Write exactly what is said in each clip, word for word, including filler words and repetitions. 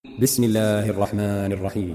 بسم الله الرحمن الرحيم.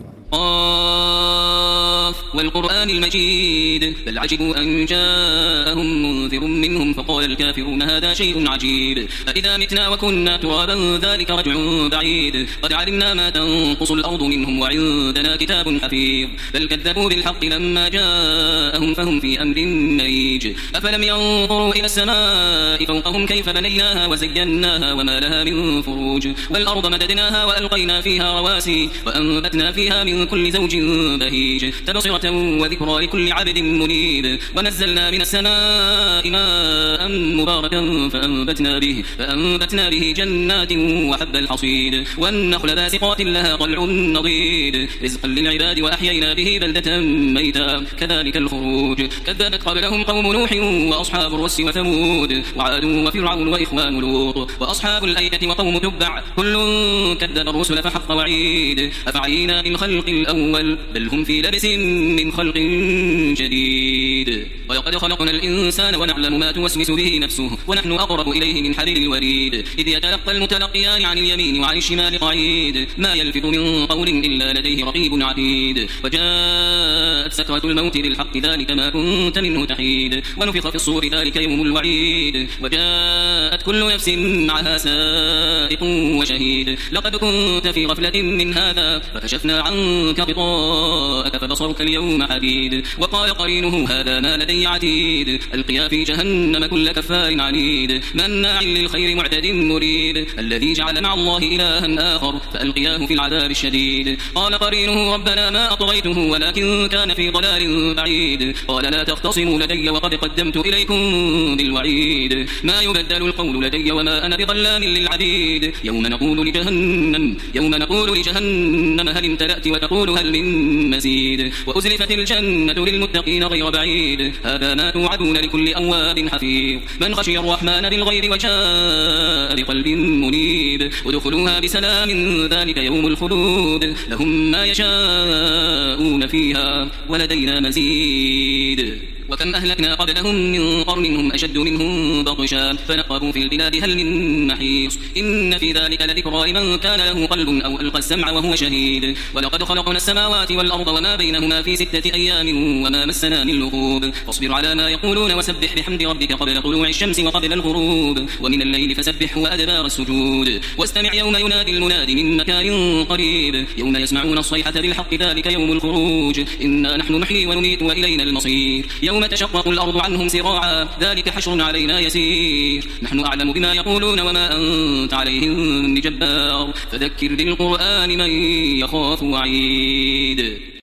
قاف والقرآن المجيد بل عجبوا أن جاءهم منذر منهم فقال الكافرون هذا شيء عجيب أإذا متنا وكنا ترابا ذلك رجع بعيد قد علمنا ما تنقص الأرض منهم وعندنا كتاب حفيظ بل كذبوا بالحق لما جاءهم فهم في أمر مريج أفلم ينظروا إلى السماء فوقهم كيف بنيناها وزيناها وما لها من فروج والأرض مددناها وألقينا فيها رواسي وأنبتنا فيها من كل زوج بهيج تبصرة وذكرى لكل عبد منيب ونزلنا من السماء ماء مباركا فأنبتنا به فأنبتنا به جنات وحب الحصيد والنخل باسقات لها طلع نضيد رزقا للعباد وأحيينا به بلدة ميتا كذلك الخروج كذبت قبلهم قوم نوح وأصحاب الرس وثمود وعاد وفرعون وإخوان لوط وأصحاب الأيكة وقوم تبع كل كذب الرسل فحق وعيد أفعينا بالخلق الأول بل هم في لبس من خلق جديد ولقد خلقنا الإنسان ونعلم ما توسوس به نفسه ونحن أقرب إليه من حبل الوريد إذ يتلقى المتلقيان عن اليمين وعن الشمال قعيد ما يلفظ من قول إلا لديه رقيب عتيد وجاءت سكرة الموت بالحق ذلك ما كنت منه تحيد ونفخ في الصور ذلك يوم الوعيد وجاءت كل نفس معها سائق وشهيد لقد كنت في غفلة من هذا فكشفنا عنك غطاءك فبصرك اليوم حديد وقال قرينه هذا ما لدي عتيد ألقيا في جهنم كل كفار عنيد مناع للخير معتد مريب الذي جعل مع الله إلها آخر فألقياه في العذاب الشديد قال قرينه ربنا ما أطغيته ولكن كان في ضلال بعيد قال لا تختصموا لدي وقد قدمت إليكم بالوعيد ما يبدل القول لدي وما أنا بظلام للعبيد يوم نقول لجهنم يوم نقول لجهنم هل امتلأت وتقول هل من مزيد وأزلفت الجنة للمتقين غير بعيد هذا ما توعدون لكل أواب حفيظ من خشي الرحمن بالغيب وجاء بقلب منيب ادخلوها بسلام ذلك يوم الخلود لهم ما يشاءون فيها ولدينا مزيد وكم أهلكنا قبلهم من قرن هم أشد منهم بطشا فنقبوا في البلاد هل من محيص إن في ذلك لذكرى لمن كان له قلب أو ألقى السمع وهو شهيد ولقد خلقنا السماوات والأرض وما بينهما في ستة أيام وما مسنا من لغوب فاصبر على ما يقولون وسبح بحمد ربك قبل طلوع الشمس وقبل الغروب ومن الليل فسبح وأدبار السجود واستمع يوم ينادي المنادي من مكان قريب يوم يسمعون الصيحة بالحق ذلك يوم الخروج إنا نحن نحيي ونميت وإلينا المصير يوم تشقق الأرض عنهم سراعا ذلك حشر علينا يسير نحن أعلم بما يقولون وما أنت عليهم بجبار فذكر بالقرآن من يخاف وعيد.